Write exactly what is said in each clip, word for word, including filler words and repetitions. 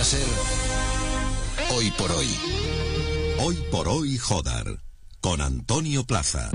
a ser Hoy por Hoy. Hoy por Hoy Jodar, con Antonio Plaza.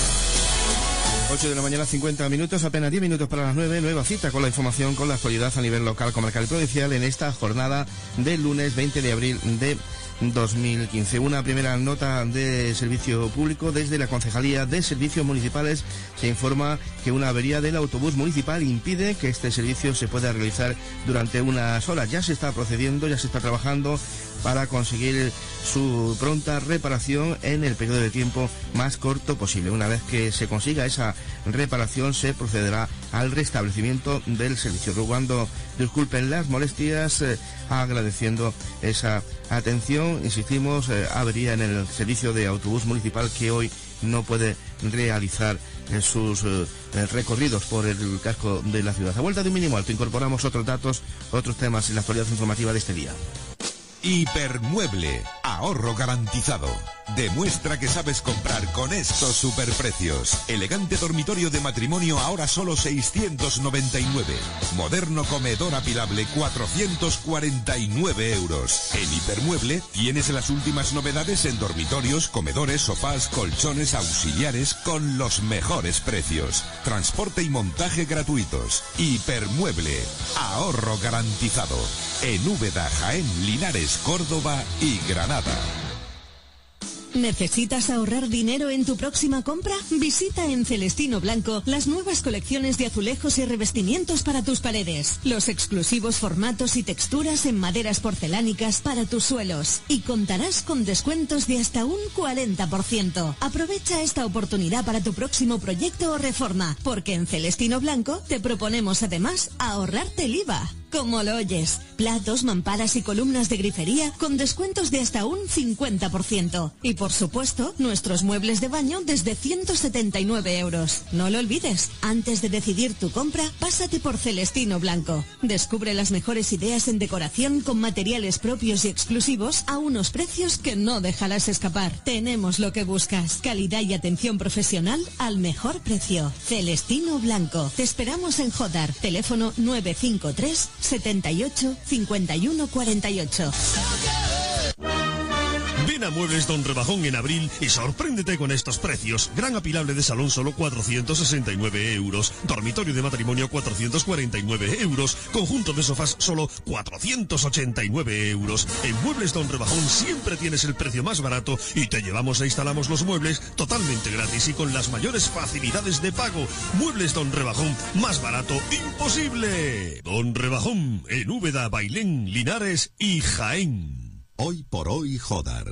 ocho de la mañana, cincuenta minutos, apenas diez minutos para las nueve, nueva cita con la información, con la actualidad a nivel local, comarcal y provincial en esta jornada del lunes veinte de abril de dos mil quince. Una primera nota de servicio público. Desde la Concejalía de Servicios Municipales se informa que una avería del autobús municipal impide que este servicio se pueda realizar durante unas horas. Ya se está procediendo, ya se está trabajando para conseguir su pronta reparación en el periodo de tiempo más corto posible. Una vez que se consiga esa reparación, se procederá al restablecimiento del servicio. Rogando disculpen las molestias, eh, agradeciendo esa atención. Insistimos, eh, avería en el servicio de autobús municipal que hoy no puede realizar eh, sus eh, recorridos por el casco de la ciudad. A vuelta de un mínimo alto, incorporamos otros datos, otros temas en la actualidad informativa de este día. Hipermueble, ahorro garantizado. Demuestra que sabes comprar con estos superprecios. Elegante dormitorio de matrimonio ahora solo seiscientos noventa y nueve. Moderno comedor apilable cuatrocientos cuarenta y nueve euros. En Hipermueble tienes las últimas novedades en dormitorios, comedores, sofás, colchones, auxiliares con los mejores precios. Transporte y montaje gratuitos. Hipermueble, ahorro garantizado. En Úbeda, Jaén, Linares, Córdoba y Granada. ¿Necesitas ahorrar dinero en tu próxima compra? Visita en Celestino Blanco las nuevas colecciones de azulejos y revestimientos para tus paredes, los exclusivos formatos y texturas en maderas porcelánicas para tus suelos, y contarás con descuentos de hasta un cuarenta por ciento. Aprovecha esta oportunidad para tu próximo proyecto o reforma, porque en Celestino Blanco te proponemos además ahorrarte el I V A. Como lo oyes, platos, mamparas y columnas de grifería con descuentos de hasta un cincuenta por ciento. Y por supuesto, nuestros muebles de baño desde ciento setenta y nueve euros. No lo olvides, antes de decidir tu compra, pásate por Celestino Blanco. Descubre las mejores ideas en decoración con materiales propios y exclusivos a unos precios que no dejarás escapar. Tenemos lo que buscas, calidad y atención profesional al mejor precio. Celestino Blanco. Te esperamos en Jodar. Teléfono nueve cinco tres setenta y ocho cincuenta y uno cuarenta y ocho. Ven a Muebles Don Rebajón en abril y sorpréndete con estos precios. Gran apilable de salón solo cuatrocientos sesenta y nueve euros. Dormitorio de matrimonio cuatrocientos cuarenta y nueve euros. Conjunto de sofás solo cuatrocientos ochenta y nueve euros. En Muebles Don Rebajón siempre tienes el precio más barato y te llevamos e instalamos los muebles totalmente gratis y con las mayores facilidades de pago. Muebles Don Rebajón, más barato imposible. Don Rebajón, en Úbeda, Bailén, Linares y Jaén. Hoy por Hoy Jodar.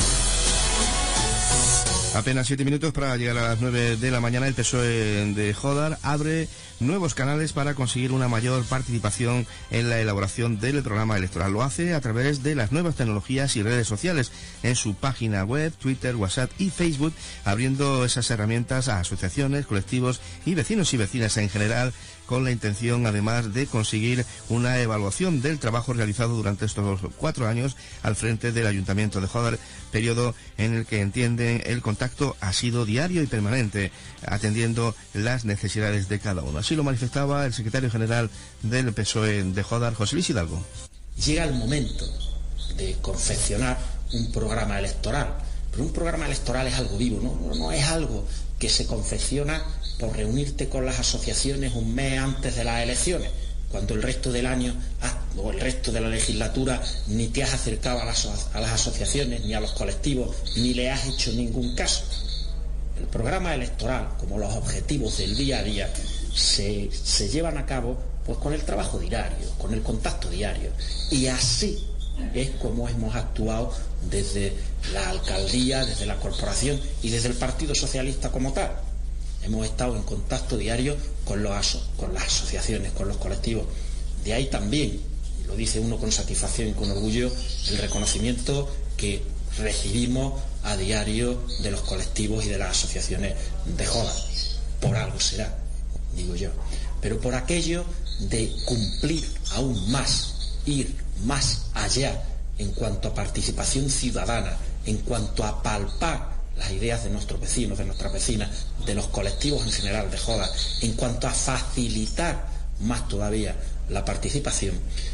Apenas siete minutos para llegar a las nueve de la mañana. El P S O E de Jodar abre nuevos canales para conseguir una mayor participación en la elaboración del programa electoral. Lo hace a través de las nuevas tecnologías y redes sociales en su página web, Twitter, WhatsApp y Facebook, abriendo esas herramientas a asociaciones, colectivos y vecinos y vecinas en general, con la intención además de conseguir una evaluación del trabajo realizado durante estos cuatro años al frente del Ayuntamiento de Jodar, periodo en el que entienden el contacto ha sido diario y permanente, atendiendo las necesidades de cada uno. Así lo manifestaba el secretario general del P S O E de Jodar, José Luis Hidalgo. Llega el momento de confeccionar un programa electoral, pero un programa electoral es algo vivo, no, no es algo que se confecciona por reunirte con las asociaciones un mes antes de las elecciones, cuando el resto del año o el resto de la legislatura ni te has acercado a las, a las asociaciones, ni a los colectivos, ni le has hecho ningún caso. El programa electoral, como los objetivos del día a día, se, se llevan a cabo pues con el trabajo diario, con el contacto diario. Y así es como hemos actuado desde la alcaldía, desde la corporación y desde el Partido Socialista como tal. Hemos estado en contacto diario con, los, con las asociaciones, con los colectivos. De ahí también, y lo dice uno con satisfacción y con orgullo, el reconocimiento que recibimos a diario de los colectivos y de las asociaciones de Jodar. Por algo será, digo yo. Pero por aquello de cumplir aún más, ir más allá en cuanto a participación ciudadana, en cuanto a palpar las ideas de nuestros vecinos, de nuestras vecinas, de los colectivos en general de Jodar, en cuanto a facilitar más todavía la participación,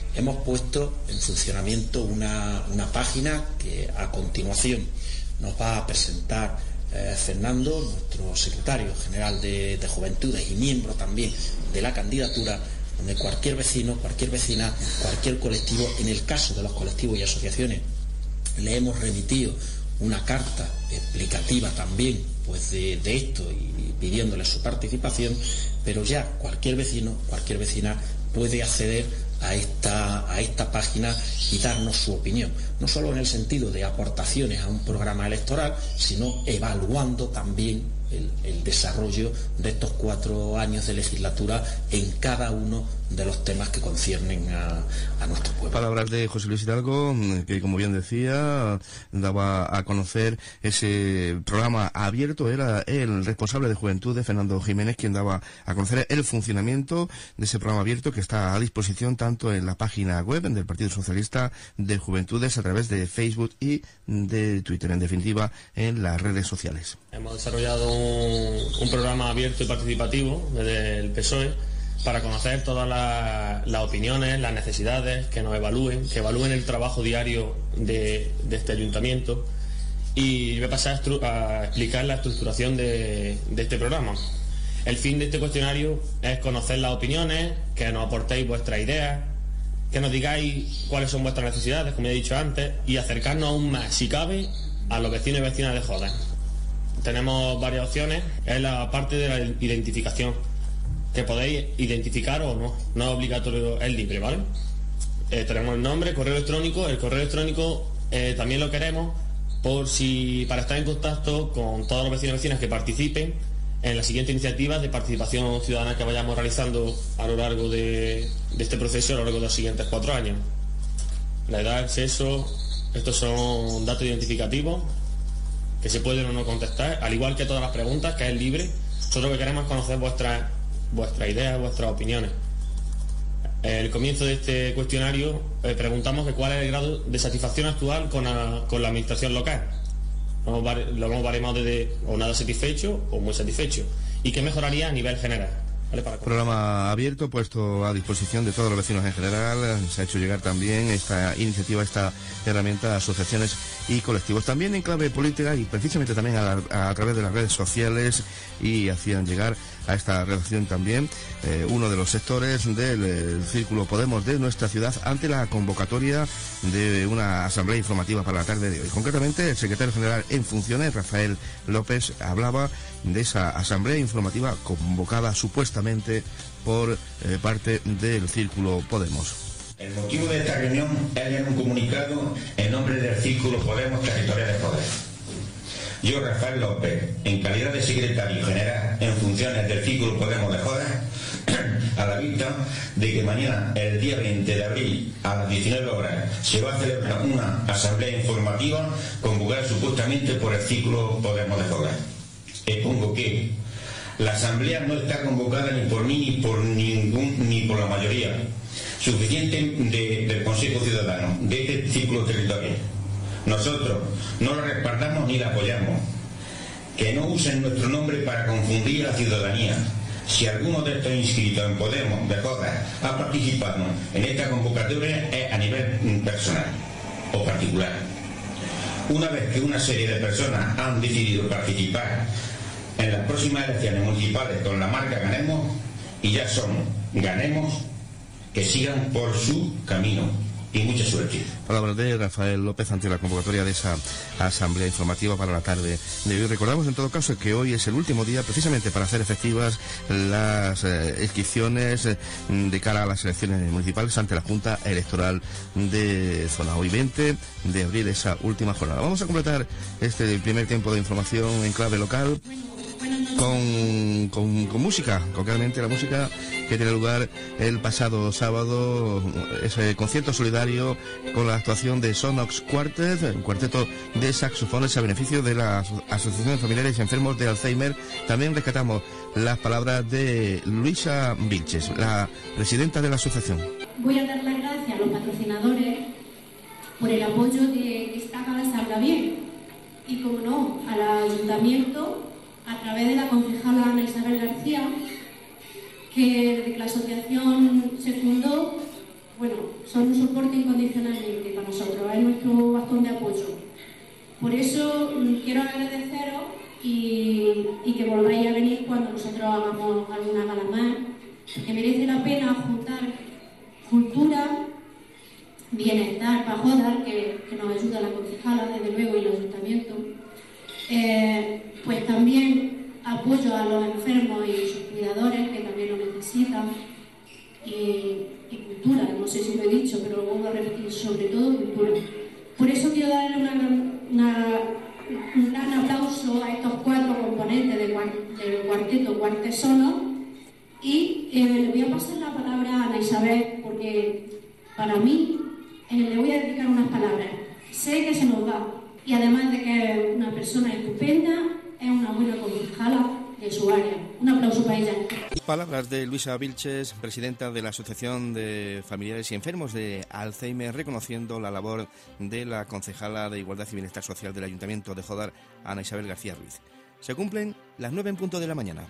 hemos puesto en funcionamiento una, una página que a continuación nos va a presentar eh, Fernando, nuestro secretario general de, de Juventudes y miembro también de la candidatura, donde cualquier vecino, cualquier vecina, cualquier colectivo, en el caso de los colectivos y asociaciones, le hemos remitido una carta explicativa también pues de, de esto y pidiéndole su participación, pero ya cualquier vecino, cualquier vecina puede acceder a esta, a esta página y darnos su opinión, no solo en el sentido de aportaciones a un programa electoral, sino evaluando también el, el desarrollo de estos cuatro años de legislatura en cada uno de los temas que conciernen a, a nuestro pueblo. Palabras de José Luis Hidalgo, que como bien decía, daba a conocer ese programa abierto. Era el responsable de Juventudes, Fernando Jiménez, quien daba a conocer el funcionamiento de ese programa abierto que está a disposición tanto en la página web del Partido Socialista de Juventudes, a través de Facebook y de Twitter, en definitiva, en las redes sociales. Hemos desarrollado un, un programa abierto y participativo desde el P S O E para conocer todas las, las opiniones, las necesidades, que nos evalúen, que evalúen el trabajo diario de, de este ayuntamiento, y voy a pasar a, a explicar la estructuración de, de este programa. El fin de este cuestionario es conocer las opiniones, que nos aportéis vuestras ideas, que nos digáis cuáles son vuestras necesidades, como he dicho antes, y acercarnos aún más, si cabe, a los vecinos y vecinas de Jodes. Tenemos varias opciones. Es la parte de la identificación, que podéis identificar o no, no es obligatorio, es libre, ¿vale? Eh, tenemos el nombre, correo electrónico. El correo electrónico eh, también lo queremos por si, para estar en contacto con todos los vecinos y vecinas que participen en las siguientes iniciativas de participación ciudadana que vayamos realizando a lo largo de, de este proceso, a lo largo de los siguientes cuatro años. La edad, el sexo, estos son datos identificativos que se pueden o no contestar, al igual que todas las preguntas, que es libre. Nosotros lo que queremos es conocer vuestras vuestras ideas, vuestras opiniones. En el comienzo de este cuestionario eh, preguntamos que cuál es el grado de satisfacción actual con la, con la administración local. Lo hemos, lo hemos baremado desde o nada satisfecho o muy satisfecho, y qué mejoraría a nivel general. ¿Vale? Para Programa abierto, puesto a disposición de todos los vecinos en general. Se ha hecho llegar también esta iniciativa, esta herramienta a asociaciones y colectivos. También en clave política y precisamente también a, a, a través de las redes sociales, y hacían llegar a esta redacción también eh, uno de los sectores del eh, Círculo Podemos de nuestra ciudad ante la convocatoria de una asamblea informativa para la tarde de hoy. Concretamente, el secretario general en funciones, Rafael López, hablaba de esa asamblea informativa convocada supuestamente por eh, parte del Círculo Podemos. El motivo de esta reunión es leer un comunicado en nombre del Círculo Podemos Territorial de Jodes. Yo, Rafael López, en calidad de secretario general en funciones del Círculo Podemos de Jodes, a la vista de que mañana, el día veinte de abril, a las diecinueve horas, se va a celebrar una asamblea informativa convocada supuestamente por el Círculo Podemos de Jodes. Expongo que la asamblea no está convocada ni por mí ni por ningún ni por la mayoría suficiente de, del Consejo Ciudadano de este círculo territorial. Nosotros no la respaldamos ni la apoyamos. Que no usen nuestro nombre para confundir a la ciudadanía. Si alguno de estos inscritos en Podemos de Jodes ha participado en esta convocatoria, es a nivel personal o particular. Una vez que una serie de personas han decidido participar en las próximas elecciones municipales con la marca Ganemos, y ya son Ganemos, que sigan por su camino. Y mucha suerte. Palabras de Rafael López ante la convocatoria de esa asamblea informativa para la tarde de hoy. Recordamos en todo caso que hoy es el último día precisamente para hacer efectivas las eh, inscripciones eh, de cara a las elecciones municipales ante la Junta Electoral de Zona. Hoy veinte de abril, esa última jornada. Vamos a completar este primer tiempo de información en clave local con, con, con música, concretamente la música que tiene lugar el pasado sábado, ese concierto solidario con la actuación de Sonox Quartet, un cuarteto de saxofones a beneficio de la Asociación de Familiares Enfermos de Alzheimer. También rescatamos las palabras de Luisa Vilches, la presidenta de la asociación. Voy a dar las gracias a los patrocinadores por el apoyo de que esta gala salga bien, y como no, al ayuntamiento a través de la concejala Ana Isabel García, que desde que la asociación se fundó, bueno, son un soporte incondicionalmente para nosotros, es nuestro bastón de apoyo. Por eso quiero agradeceros y, y que volváis a venir cuando nosotros hagamos alguna gala más, que merece la pena juntar cultura, bienestar, para Jodar, que, que nos ayuda la concejala, desde luego, y el ayuntamiento, eh, pues también apoyo a los enfermos y sus cuidadores, que también lo necesitan, y, y cultura, no sé si lo he dicho, pero lo vuelvo a repetir, sobre todo cultura. Por eso quiero darle una, una, un gran aplauso a estos cuatro componentes del de cuarteto Cuartesono, y eh, le voy a pasar la palabra a Ana Isabel, porque para mí eh, le voy a dedicar unas palabras. Sé que se nos va, y además de que es una persona estupenda, es una buena concejala de su área. Un aplauso para ella. Palabras de Luisa Vilches, presidenta de la Asociación de Familiares y Enfermos de Alzheimer, reconociendo la labor de la concejala de Igualdad y Bienestar Social del Ayuntamiento de Jodar, Ana Isabel García Ruiz. Se cumplen las nueve en punto de la mañana.